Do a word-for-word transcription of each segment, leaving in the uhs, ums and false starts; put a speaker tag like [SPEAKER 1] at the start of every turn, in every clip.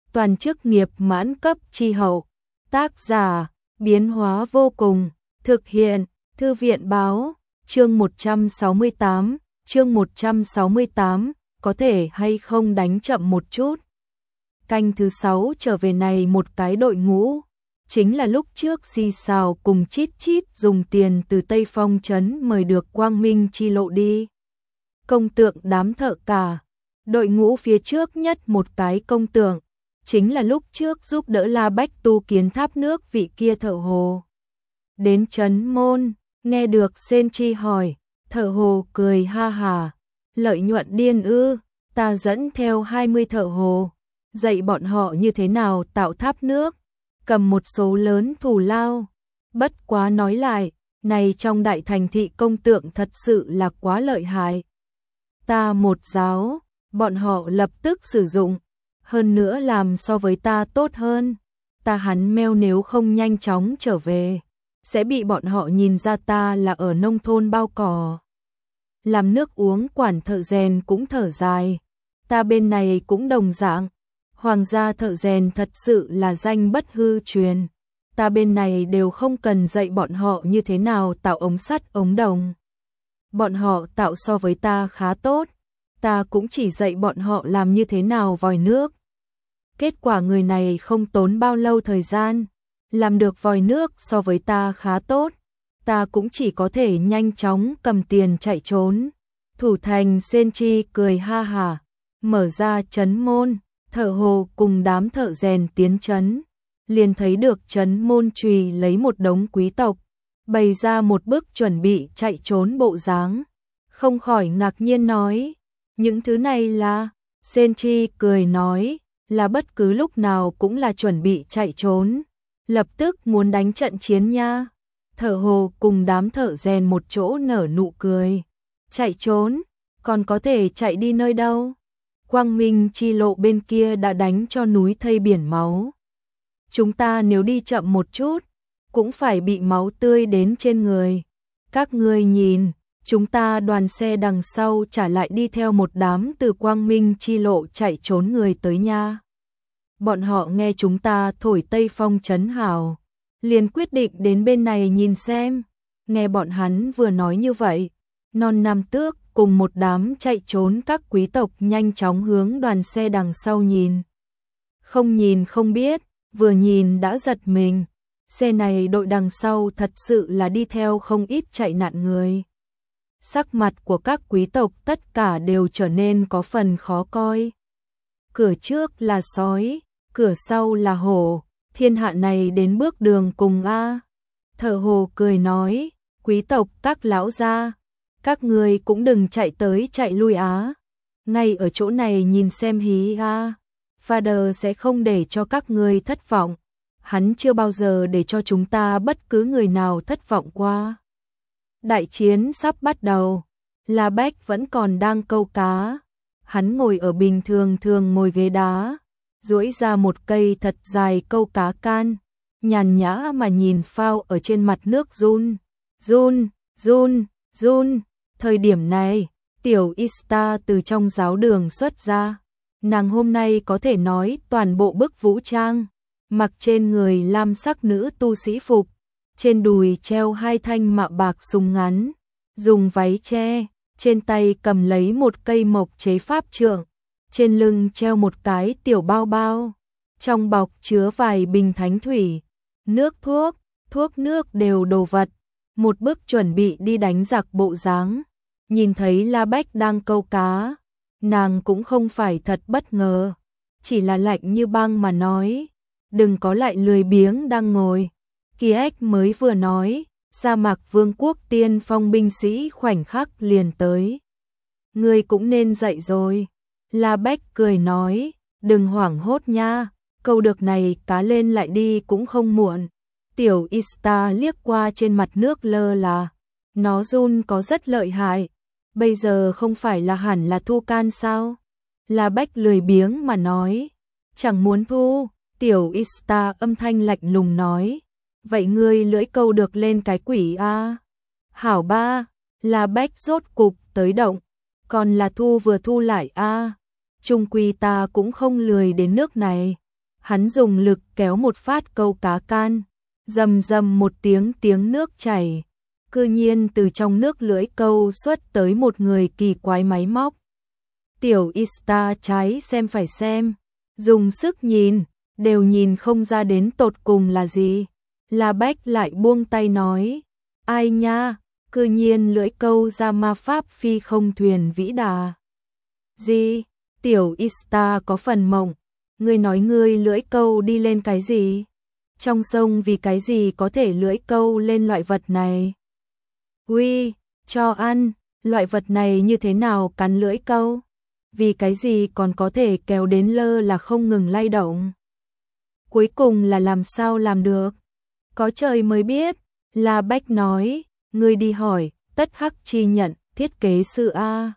[SPEAKER 1] toàn chức nghiệp mãn cấp chi hậu. Tác giả, biến hóa vô cùng, thực hiện, Thư viện báo, chương một trăm sáu mươi tám, chương một trăm sáu mươi tám, có thể hay không đánh chậm một chút. Canh thứ sáu trở về này một cái đội ngũ, chính là lúc trước Di Sào cùng Chít Chít dùng tiền từ Tây Phong trấn mời được Quang Minh chi lộ đi. Công tượng đám thợ cả, đội ngũ phía trước nhất một cái công tượng, chính là lúc trước giúp đỡ La Bách tu kiến tháp nước vị kia thợ hồ. Đến trấn môn, nghe được Sen Chi hỏi, thợ hồ cười ha hà, lợi nhuận điên ư, ta dẫn theo hai mươi thợ hồ, dạy bọn họ như thế nào tạo tháp nước, cầm một số lớn thù lao. Bất quá nói lại, này trong đại thành thị công tượng thật sự là quá lợi hại. Ta một giáo, bọn họ lập tức sử dụng, hơn nữa làm so với ta tốt hơn. Ta hắn meo nếu không nhanh chóng trở về, sẽ bị bọn họ nhìn ra ta là ở nông thôn bao cỏ. Làm nước uống quản thợ rèn cũng thở dài, ta bên này cũng đồng dạng. Hoàng gia thợ rèn thật sự là danh bất hư truyền. Ta bên này đều không cần dạy bọn họ như thế nào tạo ống sắt ống đồng. Bọn họ tạo so với ta khá tốt, ta cũng chỉ dạy bọn họ làm như thế nào vòi nước. Kết quả người này không tốn bao lâu thời gian, làm được vòi nước so với ta khá tốt, ta cũng chỉ có thể nhanh chóng cầm tiền chạy trốn. Thủ thành Sen Chi cười ha hả, mở ra trấn môn, thợ hồ cùng đám thợ rèn tiến trấn, liền thấy được trấn môn chùy lấy một đống quý tộc, bày ra một bước chuẩn bị chạy trốn bộ dáng, không khỏi ngạc nhiên nói, những thứ này là, Sen Chi cười nói, là bất cứ lúc nào cũng là chuẩn bị chạy trốn, lập tức muốn đánh trận chiến nha. Thợ hồ cùng đám thợ rèn một chỗ nở nụ cười, chạy trốn, còn có thể chạy đi nơi đâu? Quang Minh chi lộ bên kia đã đánh cho núi thây biển máu. Chúng ta nếu đi chậm một chút, cũng phải bị máu tươi đến trên người. Các ngươi nhìn, chúng ta đoàn xe đằng sau trả lại đi theo một đám từ Quang Minh chi lộ chạy trốn người tới nha. Bọn họ nghe chúng ta thổi Tây Phong trấn hào, liền quyết định đến bên này nhìn xem. Nghe bọn hắn vừa nói như vậy, non Nam Tước cùng một đám chạy trốn các quý tộc nhanh chóng hướng đoàn xe đằng sau nhìn. Không nhìn không biết, vừa nhìn đã giật mình. Xe này đội đằng sau thật sự là đi theo không ít chạy nạn người. Sắc mặt của các quý tộc tất cả đều trở nên có phần khó coi. Cửa trước là sói, cửa sau là hổ, thiên hạ này đến bước đường cùng a. Thợ hồ cười nói, quý tộc các lão gia, các người cũng đừng chạy tới chạy lui á. Ngay ở chỗ này nhìn xem hí a. Father sẽ không để cho các người thất vọng. Hắn chưa bao giờ để cho chúng ta bất cứ người nào thất vọng qua. Đại chiến sắp bắt đầu. La Bách vẫn còn đang câu cá. Hắn ngồi ở bình thường thường ngồi ghế đá, duỗi ra một cây thật dài câu cá can, nhàn nhã mà nhìn phao ở trên mặt nước run, run, run, run. Thời điểm này, tiểu Ista từ trong giáo đường xuất ra. Nàng hôm nay có thể nói toàn bộ bức vũ trang, mặc trên người lam sắc nữ tu sĩ phục, trên đùi treo hai thanh mạ bạc súng ngắn, dùng váy che, trên tay cầm lấy một cây mộc chế pháp trượng, trên lưng treo một cái tiểu bao bao, trong bọc chứa vài bình thánh thủy, nước thuốc, thuốc nước đều đồ vật, một bước chuẩn bị đi đánh giặc bộ dáng. Nhìn thấy La Bách đang câu cá, nàng cũng không phải thật bất ngờ, chỉ là lạnh như băng mà nói, đừng có lại lười biếng đang ngồi. Kiếc mới vừa nói, sa mạc vương quốc tiên phong binh sĩ khoảnh khắc liền tới. Ngươi cũng nên dậy rồi. La Bách cười nói, đừng hoảng hốt nha, câu được này cá lên lại đi cũng không muộn. Tiểu Ista liếc qua trên mặt nước lơ là, nó run có rất lợi hại. Bây giờ không phải là hẳn là thu can sao? La Bách lười biếng mà nói, chẳng muốn thu. Tiểu Ista âm thanh lạnh lùng nói, vậy ngươi lưỡi câu được lên cái quỷ a? À? Hảo ba, La Bách rốt cục tới động, còn là thu vừa thu lại a. À? Trung quy ta cũng không lười đến nước này, Hắn dùng lực kéo một phát câu cá can, rầm rầm một tiếng tiếng nước chảy, cư nhiên từ trong nước lưỡi câu xuất tới một người kỳ quái máy móc. Tiểu Ista trái xem phải xem, dùng sức nhìn, đều nhìn không ra đến tột cùng là gì. La Bách lại buông tay nói, ai nha, cư nhiên lưỡi câu ra ma pháp phi không thuyền vĩ đà. Gì? Tiểu Ista có phần mộng, ngươi nói ngươi lưỡi câu đi lên cái gì? Trong sông vì cái gì có thể lưỡi câu lên loại vật này? Uy, cho ăn, loại vật này như thế nào cắn lưỡi câu? Vì cái gì còn có thể kéo đến lơ là không ngừng lay động? Cuối cùng là làm sao làm được? Có trời mới biết. La Bách nói, ngươi đi hỏi, Tất Hắc Chi nhận, thiết kế sư A.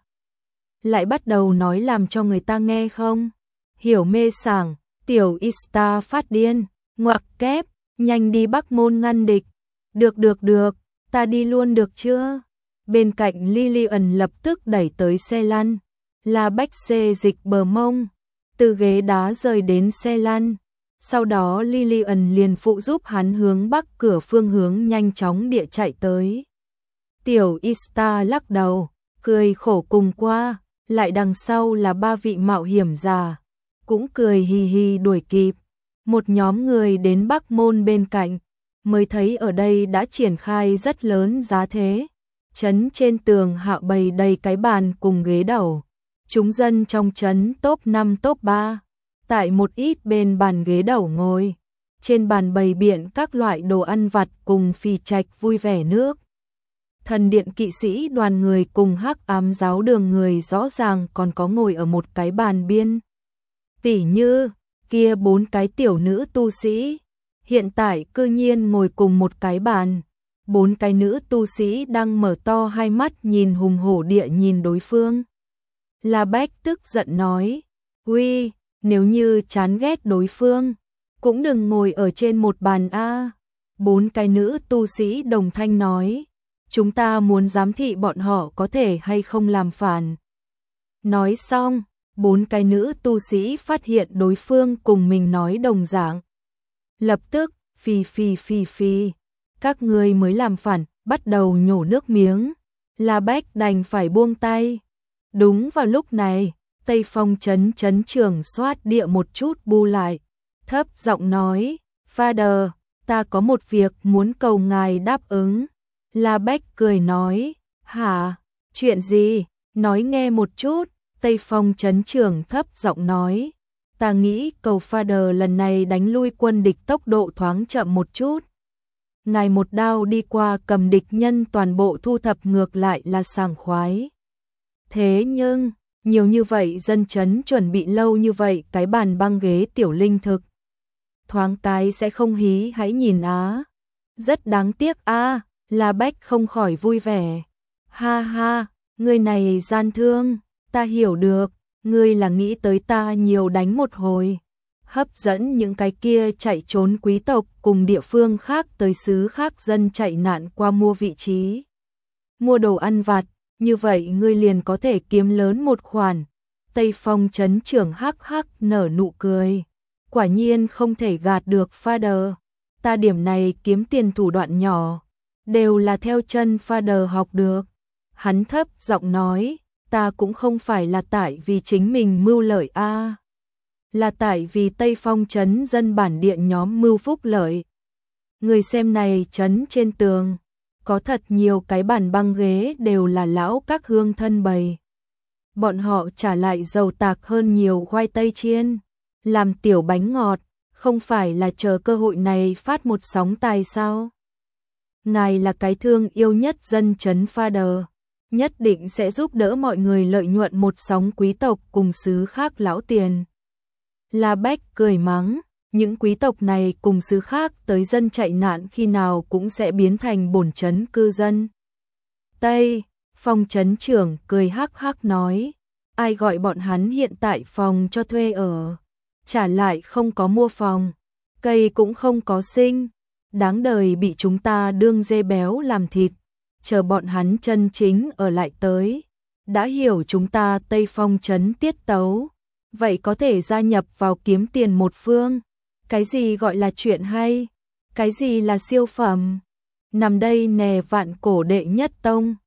[SPEAKER 1] Lại bắt đầu nói làm cho người ta nghe không? Hiểu mê sảng, Tiểu Ista phát điên, ngoặc kép, nhanh đi Bắc Môn ngăn địch. Được được được, ta đi luôn được chưa? Bên cạnh Lillian lập tức đẩy tới xe lăn. La Bách xê dịch bờ mông, từ ghế đá rời đến xe lăn. Sau đó Lillian liền phụ giúp hắn hướng bắc cửa phương hướng nhanh chóng địa chạy tới. Tiểu Ista lắc đầu, cười khổ cùng qua, lại đằng sau là ba vị mạo hiểm già, cũng cười hì hì đuổi kịp. Một nhóm người đến Bắc Môn bên cạnh, mới thấy ở đây đã triển khai rất lớn giá thế. Trấn trên tường hạ bày đầy cái bàn cùng ghế đầu. Chúng dân trong trấn top năm top ba. Tại một ít bên bàn ghế đầu ngồi. Trên bàn bày biện các loại đồ ăn vặt cùng phì trạch vui vẻ nước. Thần điện kỵ sĩ đoàn người cùng hắc ám giáo đường người rõ ràng còn có ngồi ở một cái bàn biên. Tỉ như, kia bốn cái tiểu nữ tu sĩ. Hiện tại cư nhiên ngồi cùng một cái bàn. Bốn cái nữ tu sĩ đang mở to hai mắt nhìn hùng hổ địa nhìn đối phương. La Bách tức giận nói, uy, nếu như chán ghét đối phương, cũng đừng ngồi ở trên một bàn a. Bốn cái nữ tu sĩ đồng thanh nói, chúng ta muốn giám thị bọn họ có thể hay không làm phản. Nói xong, bốn cái nữ tu sĩ phát hiện đối phương cùng mình nói đồng dạng. Lập tức, phì phì phì phì, các người mới làm phản, bắt đầu nhổ nước miếng. La Bách đành phải buông tay. Đúng vào lúc này, Tây Phong trấn trấn trưởng soát địa một chút bu lại, thấp giọng nói, Father, ta có một việc muốn cầu ngài đáp ứng. La Bách cười nói, hả, chuyện gì, nói nghe một chút. Tây Phong trấn trưởng thấp giọng nói, ta nghĩ cầu Father lần này đánh lui quân địch tốc độ thoáng chậm một chút. Ngài một đao đi qua cầm địch nhân toàn bộ thu thập ngược lại là sảng khoái. Thế nhưng, nhiều như vậy dân chấn chuẩn bị lâu như vậy cái bàn băng ghế tiểu linh thực. Thoáng cái sẽ không hí hãy nhìn á. Rất đáng tiếc a. La Bách không khỏi vui vẻ. Ha ha, người này gian thương, ta hiểu được, ngươi là nghĩ tới ta nhiều đánh một hồi. Hấp dẫn những cái kia chạy trốn quý tộc cùng địa phương khác tới xứ khác dân chạy nạn qua mua vị trí. Mua đồ ăn vặt, như vậy ngươi liền có thể kiếm lớn một khoản. Tây Phong trấn trưởng hắc hắc nở nụ cười. Quả nhiên không thể gạt được Father. Ta điểm này kiếm tiền thủ đoạn nhỏ, đều là theo chân Father học được. Hắn thấp giọng nói, ta cũng không phải là tại vì chính mình mưu lợi a, à. Là tại vì Tây Phong trấn dân bản địa nhóm mưu phúc lợi. Người xem này trấn trên tường, có thật nhiều cái bàn băng ghế đều là lão các hương thân bày. Bọn họ trả lại dầu tạc hơn nhiều khoai tây chiên, làm tiểu bánh ngọt, không phải là chờ cơ hội này phát một sóng tài sao? Ngài là cái thương yêu nhất dân trấn Father, nhất định sẽ giúp đỡ mọi người lợi nhuận một sóng quý tộc cùng xứ khác lão tiền. La Bách cười mắng, những quý tộc này cùng xứ khác tới dân chạy nạn khi nào cũng sẽ biến thành bổn trấn cư dân. Tây Phong trấn trưởng cười hắc hắc nói, ai gọi bọn hắn hiện tại phòng cho thuê ở, trả lại không có mua phòng, cây cũng không có sinh, đáng đời bị chúng ta đương dê béo làm thịt, chờ bọn hắn chân chính ở lại tới, đã hiểu chúng ta Tây Phong trấn tiết tấu, vậy có thể gia nhập vào kiếm tiền một phương. Cái gì gọi là chuyện hay? Cái gì là siêu phẩm? Nằm đây nè vạn cổ đệ nhất tông.